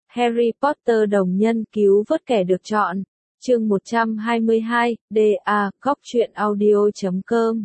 Harry Potter đồng nhân cứu vớt kẻ được chọn. Chương 122, DA, goctruyện.audio.com.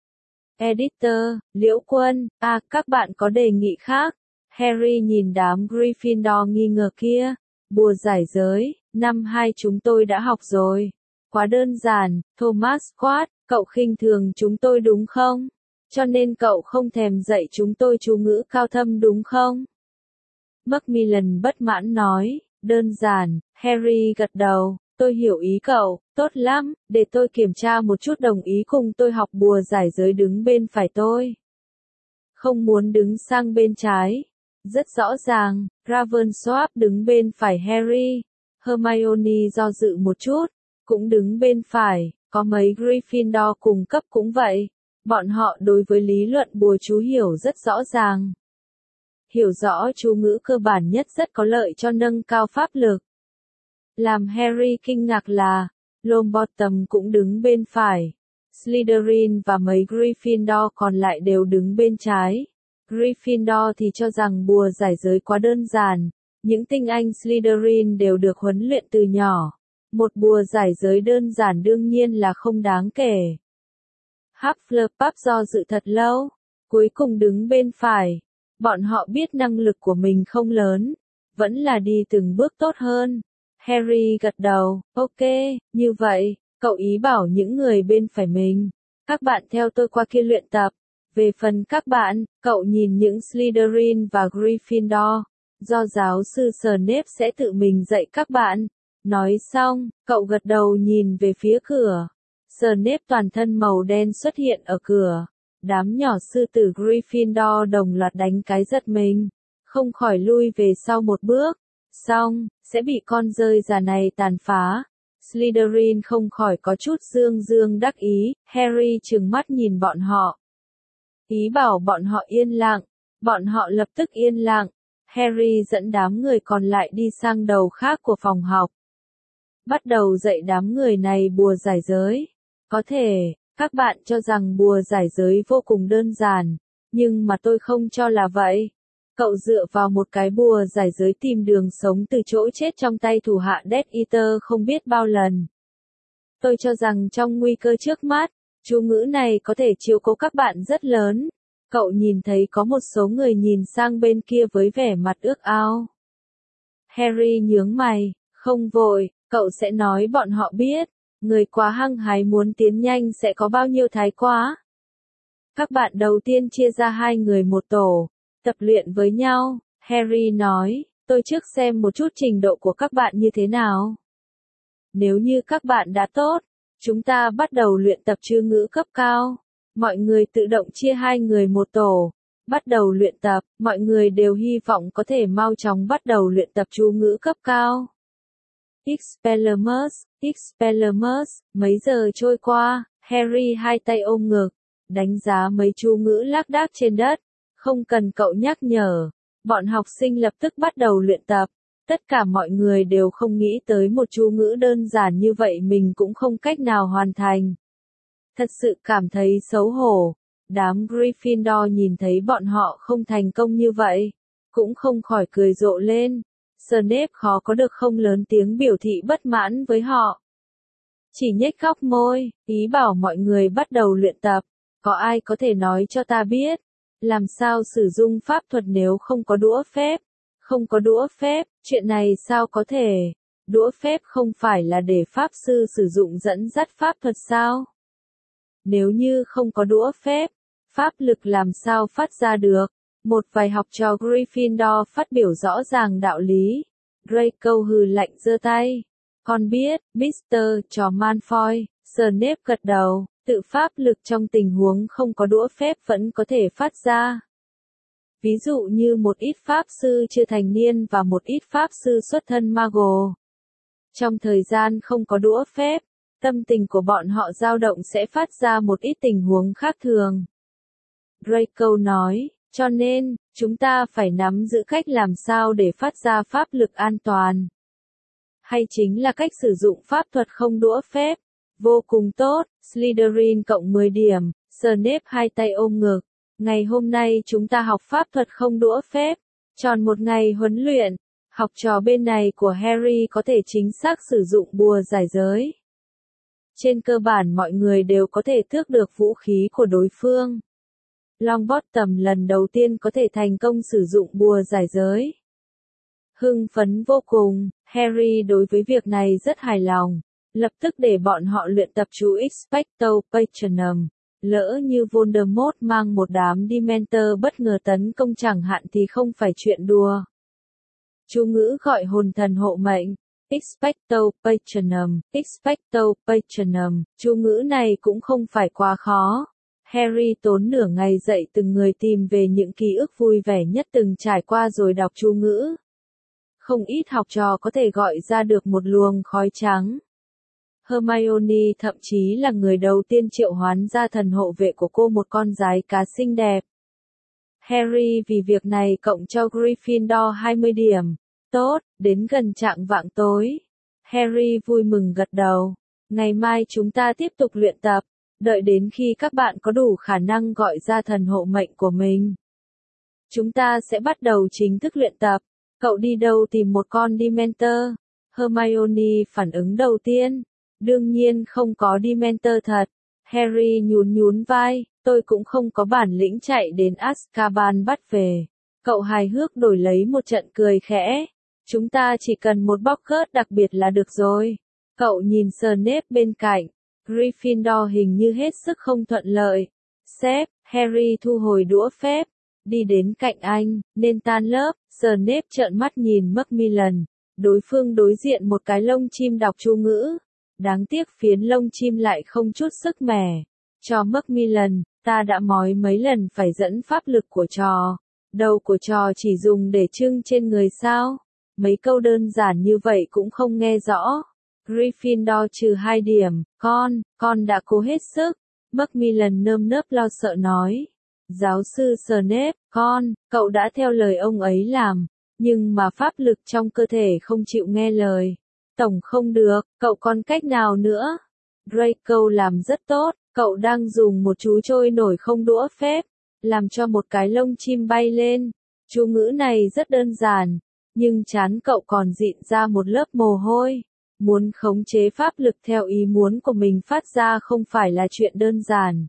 Editor, Liễu Quân, các bạn có đề nghị khác? Harry nhìn đám Gryffindor nghi ngờ kia. Bùa giải giới, năm 2 chúng tôi đã học rồi. Quá đơn giản, Thomas quát, cậu khinh thường chúng tôi đúng không? Cho nên cậu không thèm dạy chúng tôi chú ngữ cao thâm đúng không? Macmillan bất mãn nói, đơn giản, Harry gật đầu, tôi hiểu ý cậu, tốt lắm, để tôi kiểm tra một chút đồng ý cùng tôi học bùa giải giới đứng bên phải tôi. Không muốn đứng sang bên trái. Rất rõ ràng, Ravensworth đứng bên phải Harry. Hermione do dự một chút, cũng đứng bên phải, có mấy Gryffindor cùng cấp cũng vậy. Bọn họ đối với lý luận bùa chú hiểu rất rõ ràng. Hiểu rõ chú ngữ cơ bản nhất rất có lợi cho nâng cao pháp lực. Làm Harry kinh ngạc là, Longbottom cũng đứng bên phải. Slytherin và mấy Gryffindor còn lại đều đứng bên trái. Gryffindor thì cho rằng bùa giải giới quá đơn giản. Những tinh anh Slytherin đều được huấn luyện từ nhỏ. Một bùa giải giới đơn giản đương nhiên là không đáng kể. Hufflepuff do dự thật lâu, cuối cùng đứng bên phải. Bọn họ biết năng lực của mình không lớn, vẫn là đi từng bước tốt hơn. Harry gật đầu, ok, như vậy, cậu ý bảo những người bên phải mình. Các bạn theo tôi qua kia luyện tập. Về phần các bạn, cậu nhìn những Slytherin và Gryffindor, do giáo sư Snape sẽ tự mình dạy các bạn. Nói xong, cậu gật đầu nhìn về phía cửa. Snape toàn thân màu đen xuất hiện ở cửa. Đám nhỏ sư tử Gryffindor đồng loạt đánh cái giật mình, không khỏi lui về sau một bước. Xong, sẽ bị con rơi già này tàn phá. Slytherin không khỏi có chút dương đắc ý. Harry trừng mắt nhìn bọn họ. Ý bảo bọn họ yên lặng. Bọn họ lập tức yên lặng. Harry dẫn đám người còn lại đi sang đầu khác của phòng học. Bắt đầu dạy đám người này bùa giải giới. Có thể, các bạn cho rằng bùa giải giới vô cùng đơn giản, nhưng mà tôi không cho là vậy. Cậu dựa vào một cái bùa giải giới tìm đường sống từ chỗ chết trong tay thủ hạ Death Eater không biết bao lần. Tôi cho rằng trong nguy cơ trước mắt, chú ngữ này có thể chiếu cố các bạn rất lớn. Cậu nhìn thấy có một số người nhìn sang bên kia với vẻ mặt ước ao. Harry nhướng mày, không vội, cậu sẽ nói bọn họ biết. Người quá hăng hái muốn tiến nhanh sẽ có bao nhiêu thái quá. Các bạn đầu tiên chia ra 2 người một tổ, tập luyện với nhau. Harry nói, tôi trước xem một chút trình độ của các bạn như thế nào. Nếu như các bạn đã tốt, chúng ta bắt đầu luyện tập chú ngữ cấp cao. Mọi người tự động chia 2 người một tổ, bắt đầu luyện tập. Mọi người đều hy vọng có thể mau chóng bắt đầu luyện tập chú ngữ cấp cao. Expelliarmus, mấy giờ trôi qua, Harry hai tay ôm ngực, đánh giá mấy chú ngữ lác đác trên đất. Không cần cậu nhắc nhở, bọn học sinh lập tức bắt đầu luyện tập. Tất cả mọi người đều không nghĩ tới một chú ngữ đơn giản như vậy mình cũng không cách nào hoàn thành. Thật sự cảm thấy xấu hổ. Đám Gryffindor nhìn thấy bọn họ không thành công như vậy, cũng không khỏi cười rộ lên. Snape khó có được không lớn tiếng biểu thị bất mãn với họ. Chỉ nhếch góc môi, ý bảo mọi người bắt đầu luyện tập. Có ai có thể nói cho ta biết, làm sao sử dụng pháp thuật nếu không có đũa phép? Không có đũa phép, chuyện này sao có thể? Đũa phép không phải là để pháp sư sử dụng dẫn dắt pháp thuật sao? Nếu như không có đũa phép, pháp lực làm sao phát ra được? Một vài học trò Gryffindor phát biểu rõ ràng đạo lý. Draco hừ lạnh giơ tay. Con biết, Mr. Trò Malfoy. Snape gật đầu, tự pháp lực trong tình huống không có đũa phép vẫn có thể phát ra. Ví dụ như một ít pháp sư chưa thành niên và một ít pháp sư xuất thân Muggle. Trong thời gian không có đũa phép, tâm tình của bọn họ dao động sẽ phát ra một ít tình huống khác thường. Draco nói, cho nên, chúng ta phải nắm giữ cách làm sao để phát ra pháp lực an toàn. Hay chính là cách sử dụng pháp thuật không đũa phép. Vô cùng tốt, Slytherin cộng 10 điểm, Snape hai tay ôm ngực. Ngày hôm nay chúng ta học pháp thuật không đũa phép. Tròn một ngày huấn luyện, Học trò bên này của Harry có thể chính xác sử dụng bùa giải giới. Trên cơ bản mọi người đều có thể tước được vũ khí của đối phương. Longbottom lần đầu tiên có thể thành công sử dụng bùa giải giới. Hưng phấn vô cùng, Harry đối với việc này rất hài lòng, lập tức để bọn họ luyện tập chú Expecto Patronum. Lỡ như Voldemort mang một đám Dementor bất ngờ tấn công chẳng hạn thì không phải chuyện đùa. Chú ngữ gọi hồn thần hộ mệnh. Expecto Patronum, Expecto Patronum, chú ngữ này cũng không phải quá khó. Harry tốn nửa ngày dạy từng người tìm về những ký ức vui vẻ nhất từng trải qua rồi đọc chú ngữ. Không ít học trò có thể gọi ra được một luồng khói trắng. Hermione thậm chí là người đầu tiên triệu hoán ra thần hộ vệ của cô, một con giái cá xinh đẹp. Harry vì việc này cộng cho Gryffindor 20 điểm. Tốt, đến gần chạng vạng tối. Harry vui mừng gật đầu. Ngày mai chúng ta tiếp tục luyện tập, đợi đến khi các bạn có đủ khả năng gọi ra thần hộ mệnh của mình. Chúng ta sẽ bắt đầu chính thức luyện tập. Cậu đi đâu tìm một con Dementor? Hermione phản ứng đầu tiên. Đương nhiên không có Dementor thật. Harry nhún nhún vai, tôi cũng không có bản lĩnh chạy đến Azkaban bắt về. Cậu hài hước đổi lấy một trận cười khẽ. Chúng ta chỉ cần một bóc khớt đặc biệt là được rồi. Cậu nhìn Snape bên cạnh. Gryffindor hình như hết sức không thuận lợi. Sếp, Harry thu hồi đũa phép. Đi đến cạnh anh, nên tan lớp. Snape trợn mắt nhìn Macmillan. Đối phương đối diện một cái lông chim đọc chú ngữ. Đáng tiếc phiến lông chim lại không chút sức mẻ. Cho Macmillan, ta đã nói mấy lần phải dẫn pháp lực của trò. Đầu của trò chỉ dùng để trưng trên người sao? Mấy câu đơn giản như vậy cũng không nghe rõ. Gryffindor trừ 2 điểm, con đã cố hết sức. Macmillan nơm nớp lo sợ nói. Giáo sư Snape, cậu đã theo lời ông ấy làm, nhưng mà pháp lực trong cơ thể không chịu nghe lời. Tổng không được, cậu còn cách nào nữa? Draco làm rất tốt, cậu đang dùng một chú trôi nổi không đũa phép, làm cho một cái lông chim bay lên. Chú ngữ này rất đơn giản, nhưng trán cậu còn dịn ra một lớp mồ hôi. Muốn khống chế pháp lực theo ý muốn của mình phát ra không phải là chuyện đơn giản.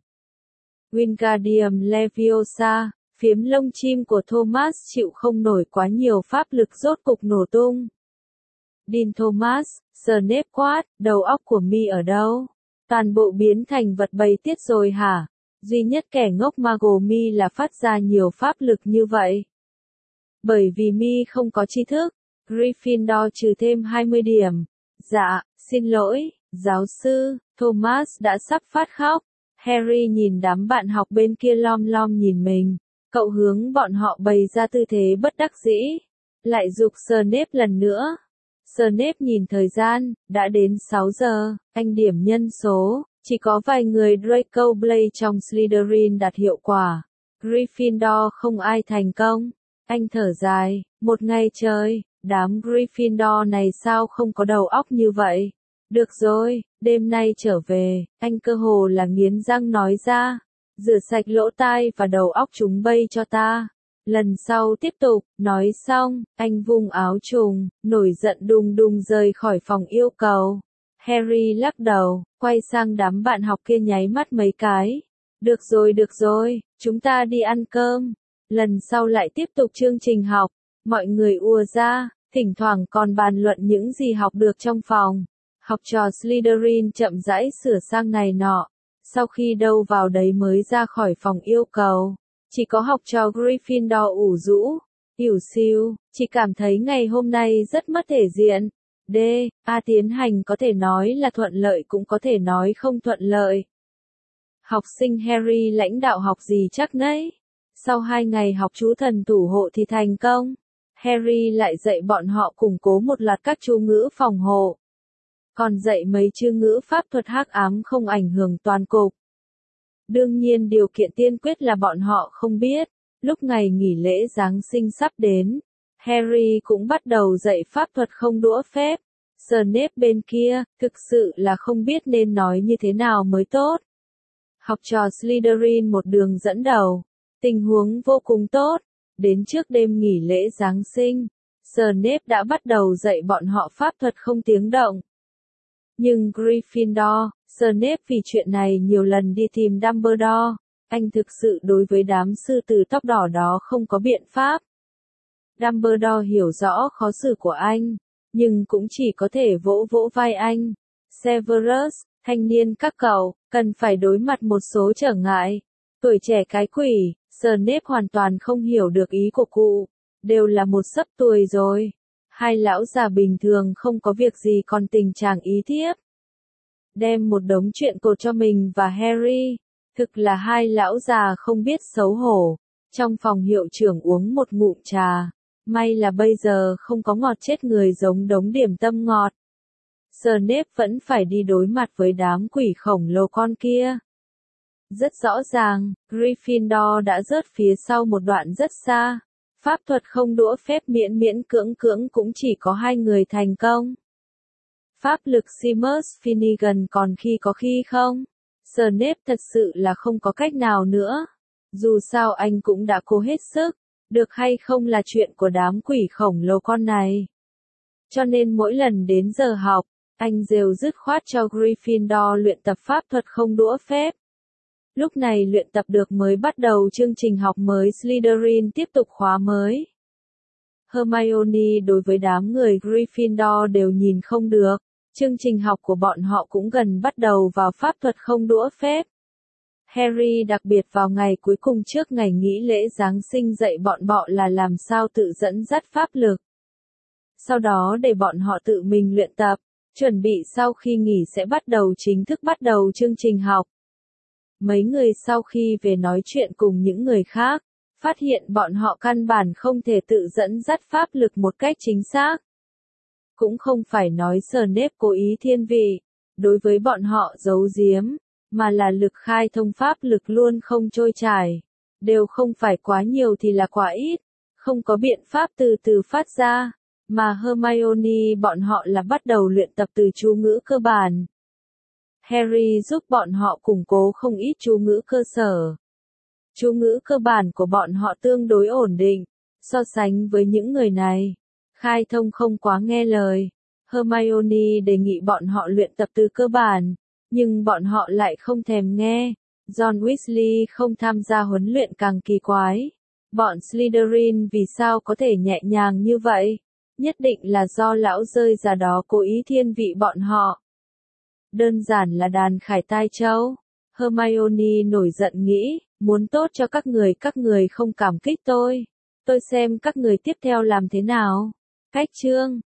Wingardium Leviosa, phiếm lông chim của Thomas chịu không nổi quá nhiều pháp lực rốt cục nổ tung. Dean Thomas, Snape quát, đầu óc của mi ở đâu? Toàn bộ biến thành vật bầy tiết rồi hả? Duy nhất kẻ ngốc Maggie là phát ra nhiều pháp lực như vậy. Bởi vì mi không có tri thức. Gryffindor trừ thêm 20 điểm. Dạ, xin lỗi, giáo sư. Thomas đã sắp phát khóc. Harry nhìn đám bạn học bên kia lom lom nhìn mình. Cậu hướng bọn họ bày ra tư thế bất đắc dĩ. Lại giục Snape lần nữa. Snape nhìn thời gian, đã đến 6 giờ, anh điểm nhân số, chỉ có vài người Draco Blade trong Slytherin đạt hiệu quả. Gryffindor không ai thành công. Anh thở dài, một ngày trời, đám Gryffindor này sao không có đầu óc như vậy? Được rồi, đêm nay trở về, anh cơ hồ là nghiến răng nói ra. Rửa sạch lỗ tai và đầu óc chúng bay cho ta. Lần sau tiếp tục, nói xong, anh vung áo trùng, nổi giận đùng đùng rời khỏi phòng yêu cầu. Harry lắc đầu, quay sang đám bạn học kia nháy mắt mấy cái. Được rồi, chúng ta đi ăn cơm. Lần sau lại tiếp tục chương trình học. Mọi người ùa ra, thỉnh thoảng còn bàn luận những gì học được trong phòng. Học trò Slytherin chậm rãi sửa sang này nọ. Sau khi đâu vào đấy mới ra khỏi phòng yêu cầu. Chỉ có học trò Gryffindor ủ rũ, ỉu xìu, chỉ cảm thấy ngày hôm nay rất mất thể diện. Tiến hành có thể nói là thuận lợi cũng có thể nói không thuận lợi. Học sinh Harry lãnh đạo học gì chắc nấy. Sau 2 ngày học chú thần thủ hộ thì thành công. Harry lại dạy bọn họ củng cố một loạt các chú ngữ phòng hộ. Còn dạy mấy chữ ngữ pháp thuật hắc ám không ảnh hưởng toàn cục. Đương nhiên điều kiện tiên quyết là bọn họ không biết. Lúc ngày nghỉ lễ Giáng sinh sắp đến, Harry cũng bắt đầu dạy pháp thuật không đũa phép. Snape bên kia, thực sự là không biết nên nói như thế nào mới tốt. Học trò Slytherin một đường dẫn đầu. Tình huống vô cùng tốt. Đến trước đêm nghỉ lễ Giáng sinh, Snape đã bắt đầu dạy bọn họ pháp thuật không tiếng động. Nhưng Gryffindor, Snape vì chuyện này nhiều lần đi tìm Dumbledore, anh thực sự đối với đám sư tử tóc đỏ đó không có biện pháp. Dumbledore hiểu rõ khó xử của anh, nhưng cũng chỉ có thể vỗ vỗ vai anh. Severus, thanh niên các cậu, cần phải đối mặt một số trở ngại. Tuổi trẻ cái quỷ, Snape hoàn toàn không hiểu được ý của cụ. Đều là một sấp tuổi rồi. Hai lão già bình thường không có việc gì còn tình trạng ý thiếp. Đem một đống chuyện cột cho mình và Harry. Thực là hai lão già không biết xấu hổ. Trong phòng hiệu trưởng uống một ngụm trà. May là bây giờ không có ngọt chết người giống đống điểm tâm ngọt. Snape vẫn phải đi đối mặt với đám quỷ khổng lồ con kia. Rất rõ ràng, Gryffindor đã rớt phía sau một đoạn rất xa. Pháp thuật không đũa phép miễn miễn cưỡng cưỡng cũng chỉ có 2 người thành công. Pháp lực Seamus Finnegan còn khi có khi không. Snape thật sự là không có cách nào nữa. Dù sao anh cũng đã cố hết sức, được hay không là chuyện của đám quỷ khổng lồ con này. Cho nên mỗi lần đến giờ học, anh đều dứt khoát cho Gryffindor luyện tập pháp thuật không đũa phép. Lúc này luyện tập được mới bắt đầu chương trình học mới Slytherin tiếp tục khóa mới. Hermione đối với đám người Gryffindor đều nhìn không được, chương trình học của bọn họ cũng gần bắt đầu vào pháp thuật không đũa phép. Harry đặc biệt vào ngày cuối cùng trước ngày nghỉ lễ Giáng sinh dạy bọn họ là làm sao tự dẫn dắt pháp lực. Sau đó để bọn họ tự mình luyện tập, chuẩn bị sau khi nghỉ sẽ bắt đầu chính thức bắt đầu chương trình học. Mấy người sau khi về nói chuyện cùng những người khác, phát hiện bọn họ căn bản không thể tự dẫn dắt pháp lực một cách chính xác. Cũng không phải nói Snape cố ý thiên vị, đối với bọn họ giấu giếm, mà là lực khai thông pháp lực luôn không trôi chảy. Đều không phải quá nhiều thì là quá ít, không có biện pháp từ từ phát ra, mà Hermione bọn họ là bắt đầu luyện tập từ chú ngữ cơ bản. Harry giúp bọn họ củng cố không ít chú ngữ cơ sở. Chú ngữ cơ bản của bọn họ tương đối ổn định, so sánh với những người này. Khai thông không quá nghe lời. Hermione đề nghị bọn họ luyện tập từ cơ bản, nhưng bọn họ lại không thèm nghe. John Weasley không tham gia huấn luyện càng kỳ quái. Bọn Slytherin vì sao có thể nhẹ nhàng như vậy? Nhất định là do lão rơi già đó cố ý thiên vị bọn họ. Đơn giản là đàn khải tai châu. Hermione nổi giận nghĩ, muốn tốt cho các người không cảm kích tôi. Tôi xem các người tiếp theo làm thế nào. Cách chương